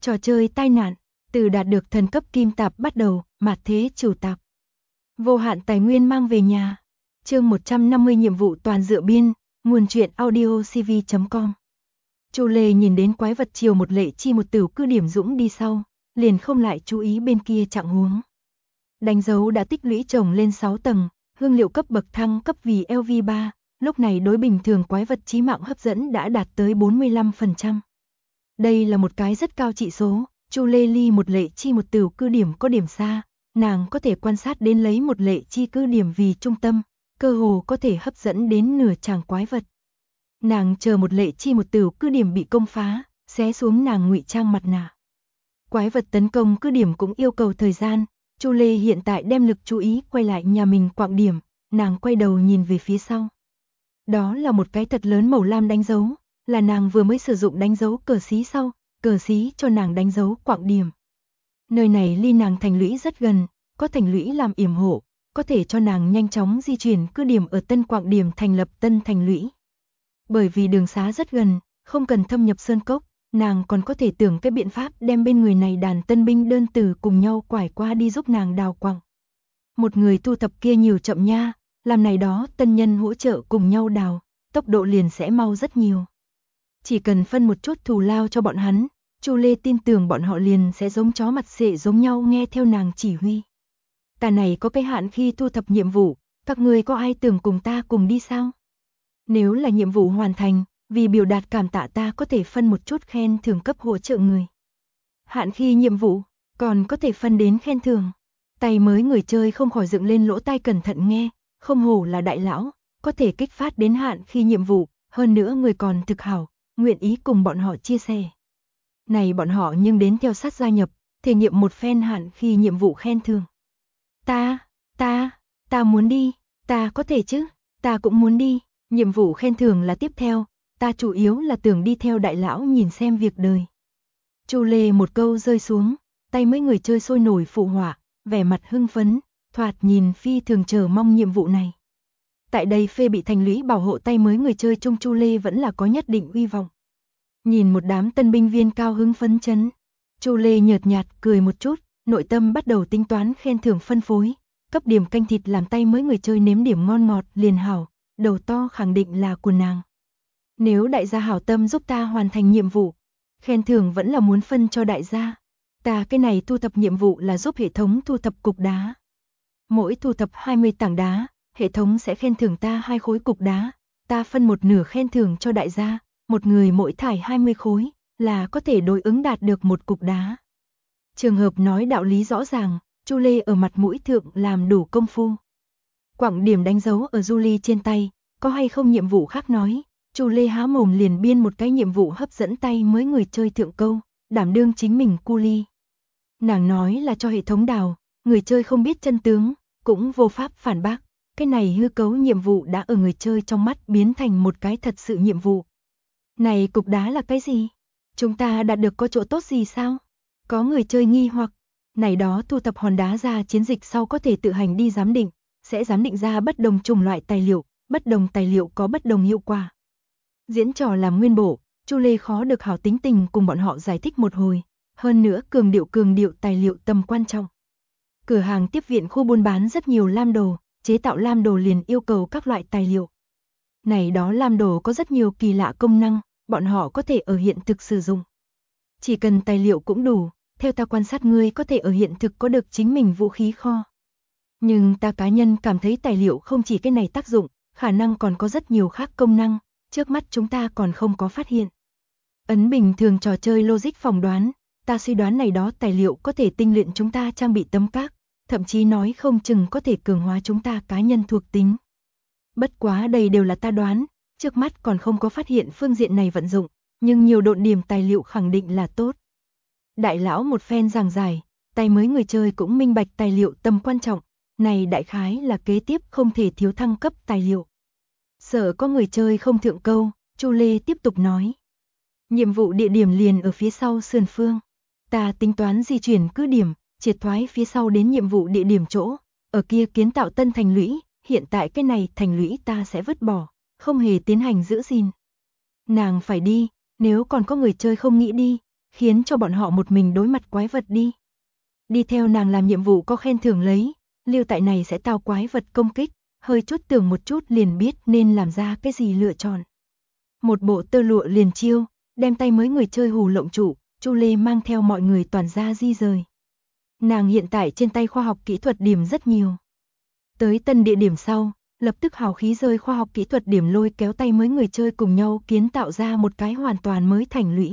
Trò chơi tai nạn, từ đạt được thần cấp kim tạp bắt đầu, mạt thế trừ tạp. Vô hạn tài nguyên mang về nhà. Chương 150 nhiệm vụ toàn dựa biên, nguồn truyện audio cv.com. Chu Lê nhìn đến quái vật chiều một lệ chi một tửu cứ điểm dũng đi sau, liền không lại chú ý bên kia trạng huống. Đánh dấu đã tích lũy chồng lên 6 tầng, hương liệu cấp bậc thăng cấp vì LV3, lúc này đối bình thường quái vật chí mạng hấp dẫn đã đạt tới 45%. Đây là một cái rất cao trị số, Chu Lê ly một lệ chi một tửu cứ điểm có điểm xa, nàng có thể quan sát đến lấy một lệ chi cứ điểm vì trung tâm, cơ hồ có thể hấp dẫn đến nửa tràng quái vật. Nàng chờ một lệ chi một tửu cứ điểm bị công phá, xé xuống nàng ngụy trang mặt nạ. Quái vật tấn công cứ điểm cũng yêu cầu thời gian, Chu Lê hiện tại đem lực chú ý quay lại nhà mình quạng điểm, nàng quay đầu nhìn về phía sau. Đó là một cái thật lớn màu lam đánh dấu, là nàng vừa mới sử dụng đánh dấu cờ xí sau, cờ xí cho nàng đánh dấu quạng điểm. Nơi này ly nàng thành lũy rất gần, có thành lũy làm yểm hộ, có thể cho nàng nhanh chóng di chuyển cứ điểm ở tân quạng điểm thành lập tân thành lũy. Bởi vì đường xá rất gần, không cần thâm nhập sơn cốc, nàng còn có thể tưởng cái biện pháp đem bên người này đàn tân binh đơn từ cùng nhau quải qua đi giúp nàng đào quạng. Một người thu thập kia nhiều chậm nha, làm này đó tân nhân hỗ trợ cùng nhau đào, tốc độ liền sẽ mau rất nhiều. Chỉ cần phân một chút thù lao cho bọn hắn, Chu Lê tin tưởng bọn họ liền sẽ giống chó mặt xệ giống nhau nghe theo nàng chỉ huy. Ta này có cái hạn khi thu thập nhiệm vụ, các ngươi có ai tưởng cùng ta cùng đi sao? Nếu là nhiệm vụ hoàn thành, vì biểu đạt cảm tạ ta có thể phân một chút khen thưởng cấp hỗ trợ người. Hạn khi nhiệm vụ, còn có thể phân đến khen thưởng. Tay mới người chơi không khỏi dựng lên lỗ tai cẩn thận nghe, không hổ là đại lão, có thể kích phát đến hạn khi nhiệm vụ, hơn nữa người còn thực hảo, nguyện ý cùng bọn họ chia sẻ. Này bọn họ nhưng đến theo sát gia nhập, thể nghiệm một phen hạn khi nhiệm vụ khen thưởng. Ta muốn đi, ta có thể chứ, ta cũng muốn đi, nhiệm vụ khen thưởng là tiếp theo, ta chủ yếu là tưởng đi theo đại lão nhìn xem việc đời. Chu Lê một câu rơi xuống, tay mấy người chơi sôi nổi phụ họa, vẻ mặt hưng phấn, thoạt nhìn phi thường chờ mong nhiệm vụ này. Tại đây phê bị thành lũy bảo hộ tay mới người chơi chung Chu Lê vẫn là có nhất định uy vọng. Nhìn một đám tân binh viên cao hứng phấn chấn, Chu Lê nhợt nhạt cười một chút, nội tâm bắt đầu tính toán khen thưởng phân phối, cấp điểm canh thịt làm tay mới người chơi nếm điểm ngon ngọt liền hảo, đầu to khẳng định là của nàng. Nếu đại gia hảo tâm giúp ta hoàn thành nhiệm vụ, khen thưởng vẫn là muốn phân cho đại gia. Ta cái này thu thập nhiệm vụ là giúp hệ thống thu thập cục đá. Mỗi thu thập 20 tảng đá, hệ thống sẽ khen thưởng ta 2 khối cục đá, ta phân một nửa khen thưởng cho đại gia, một người mỗi thải 20 khối, là có thể đối ứng đạt được một cục đá. Trường hợp nói đạo lý rõ ràng, Chu Lê ở mặt mũi thượng làm đủ công phu. Quạng điểm đánh dấu ở Julie trên tay, có hay không nhiệm vụ khác nói, Chu Lê há mồm liền biên một cái nhiệm vụ hấp dẫn tay mới người chơi thượng câu, đảm đương chính mình cu ly. Nàng nói là cho hệ thống đào, người chơi không biết chân tướng, cũng vô pháp phản bác, cái này hư cấu nhiệm vụ đã ở người chơi trong mắt biến thành một cái thật sự nhiệm vụ. Này cục đá là cái gì? Chúng ta đạt được có chỗ tốt gì sao? Có người chơi nghi hoặc, này đó thu thập hòn đá ra chiến dịch sau có thể tự hành đi giám định, sẽ giám định ra bất đồng chủng loại tài liệu, bất đồng tài liệu có bất đồng hiệu quả. Diễn trò làm nguyên bộ, Chu Lê khó được hảo tính tình cùng bọn họ giải thích một hồi, hơn nữa cường điệu tài liệu tầm quan trọng. Cửa hàng tiếp viện khu buôn bán rất nhiều lam đồ, chế tạo lam đồ liền yêu cầu các loại tài liệu. Này đó lam đồ có rất nhiều kỳ lạ công năng, bọn họ có thể ở hiện thực sử dụng. Chỉ cần tài liệu cũng đủ, theo ta quan sát ngươi có thể ở hiện thực có được chính mình vũ khí kho. Nhưng ta cá nhân cảm thấy tài liệu không chỉ cái này tác dụng, khả năng còn có rất nhiều khác công năng, trước mắt chúng ta còn không có phát hiện. Ấn bình thường trò chơi logic phỏng đoán, ta suy đoán này đó tài liệu có thể tinh luyện chúng ta trang bị tấm các, thậm chí nói không chừng có thể cường hóa chúng ta cá nhân thuộc tính. Bất quá đây đều là ta đoán, trước mắt còn không có phát hiện phương diện này vận dụng, nhưng nhiều độn điểm tài liệu khẳng định là tốt. Đại lão một phen giảng giải, tay mới người chơi cũng minh bạch tài liệu tầm quan trọng, này đại khái là kế tiếp không thể thiếu thăng cấp tài liệu. Sợ có người chơi không thượng câu, Chu Lê tiếp tục nói. Nhiệm vụ địa điểm liền ở phía sau sườn phương. Ta tính toán di chuyển cứ điểm, triệt thoái phía sau đến nhiệm vụ địa điểm chỗ, ở kia kiến tạo tân thành lũy, hiện tại cái này thành lũy ta sẽ vứt bỏ, không hề tiến hành giữ gìn. Nàng phải đi, nếu còn có người chơi không nghĩ đi, khiến cho bọn họ một mình đối mặt quái vật đi. Đi theo nàng làm nhiệm vụ có khen thưởng lấy, lưu tại này sẽ tao quái vật công kích, hơi chút tưởng một chút liền biết nên làm ra cái gì lựa chọn. Một bộ tơ lụa liền chiêu, đem tay mới người chơi hù lộng trụ, Chu Lê mang theo mọi người toàn ra di rời. Nàng hiện tại trên tay khoa học kỹ thuật điểm rất nhiều. Tới tân địa điểm sau, lập tức hào khí rơi khoa học kỹ thuật điểm lôi kéo tay mới người chơi cùng nhau kiến tạo ra một cái hoàn toàn mới thành lũy.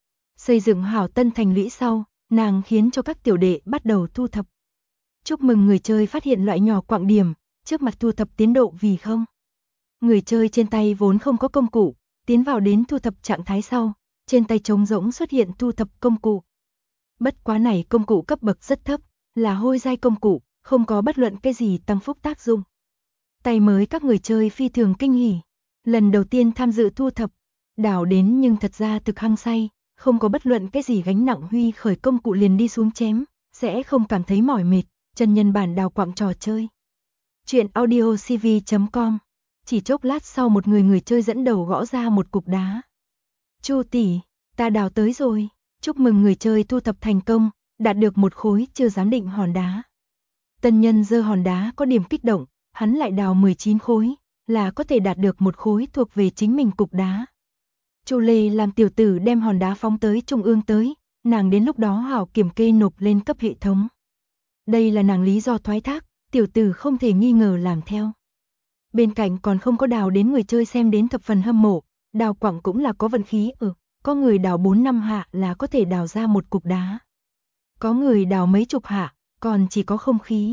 Xây dựng hảo tân thành lũy sau, nàng khiến cho các tiểu đệ bắt đầu thu thập. Chúc mừng người chơi phát hiện loại nhỏ quặng điểm, trước mặt thu thập tiến độ vì không. Người chơi trên tay vốn không có công cụ, tiến vào đến thu thập trạng thái sau, trên tay trống rỗng xuất hiện thu thập công cụ. Bất quá này công cụ cấp bậc rất thấp, là hôi giai công cụ, không có bất luận cái gì tăng phúc tác dụng. Tay mới các người chơi phi thường kinh hỉ, lần đầu tiên tham dự thu thập, đào đến nhưng thật ra thực hăng say, không có bất luận cái gì gánh nặng huy khởi công cụ liền đi xuống chém, sẽ không cảm thấy mỏi mệt, chân nhân bản đào quặng trò chơi. Chuyện audiocv.com. Chỉ chốc lát sau một người chơi dẫn đầu gõ ra một cục đá. Chu tỷ, ta đào tới rồi, chúc mừng người chơi thu thập thành công, đạt được một khối chưa giám định hòn đá. Tân nhân giơ hòn đá có điểm kích động, hắn lại đào 19 khối, là có thể đạt được một khối thuộc về chính mình cục đá. Chu Lê làm tiểu tử đem hòn đá phóng tới trung ương tới, nàng đến lúc đó hảo kiểm kê nộp lên cấp hệ thống. Đây là nàng lý do thoái thác, tiểu tử không thể nghi ngờ làm theo. Bên cạnh còn không có đào đến người chơi xem đến thập phần hâm mộ, đào quặng cũng là có vận khí, có người đào 4 năm hạ là có thể đào ra một cục đá. Có người đào mấy chục hạ, còn chỉ có không khí.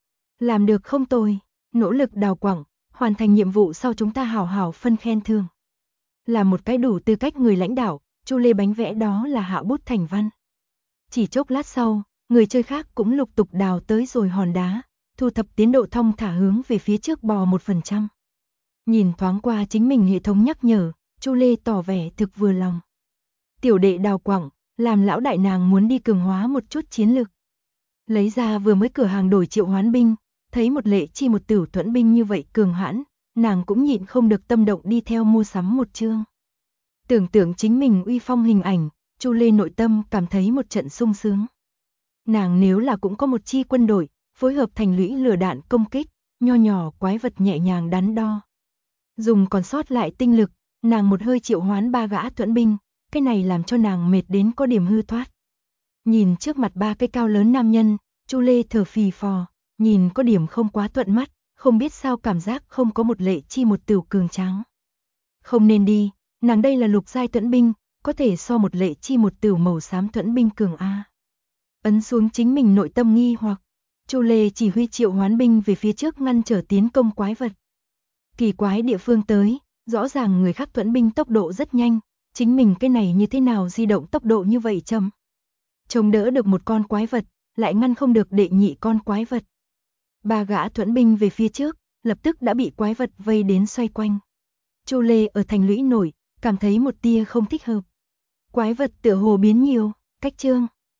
Làm được không tồi, nỗ lực đào quặng, hoàn thành nhiệm vụ sau chúng ta hảo hảo phân khen thưởng. Là một cái đủ tư cách người lãnh đạo, Chu Lê bánh vẽ đó là hạ bút thành văn. Chỉ chốc lát sau, người chơi khác cũng lục tục đào tới rồi hòn đá, thu thập tiến độ thong thả hướng về phía trước bò 1%. Nhìn thoáng qua chính mình hệ thống nhắc nhở, Chu Lê tỏ vẻ thực vừa lòng. Tiểu đệ đào quặng, làm lão đại nàng muốn đi cường hóa một chút chiến lực. Lấy ra vừa mới cửa hàng đổi triệu hoán binh, thấy một lệ chi một tử thuẫn binh như vậy cường hãn, nàng cũng nhịn không được tâm động đi theo mua sắm một chương. Tưởng tượng chính mình uy phong hình ảnh, Chu Lê nội tâm cảm thấy một trận sung sướng. Nàng nếu là cũng có một chi quân đội, phối hợp thành lũy lửa đạn công kích, nho nhỏ quái vật nhẹ nhàng đắn đo. Dùng còn sót lại tinh lực, nàng một hơi triệu hoán 3 gã thuẫn binh, cái này làm cho nàng mệt đến có điểm hư thoát. Nhìn trước mặt 3 cái cao lớn nam nhân, Chu Lê thở phì phò, nhìn có điểm không quá thuận mắt, không biết sao cảm giác không có một lệ chi một tửu cường tráng. Không nên đi, nàng đây là lục giai thuẫn binh, có thể so một lệ chi một tửu màu xám thuẫn binh cường a. Ấn xuống chính mình nội tâm nghi hoặc, Chu Lê chỉ huy triệu hoán binh về phía trước ngăn trở tiến công quái vật. Kỳ quái địa phương tới, rõ ràng người khác thuẫn binh tốc độ rất nhanh, chính mình cái này như thế nào di động tốc độ như vậy chậm. Chống đỡ được một con quái vật, lại ngăn không được đệ nhị con quái vật. 3 gã thuẫn binh về phía trước, lập tức đã bị quái vật vây đến xoay quanh. Chu Lê ở thành lũy nổi, cảm thấy một tia không thích hợp. Quái vật tựa hồ biến nhiều, cách chương.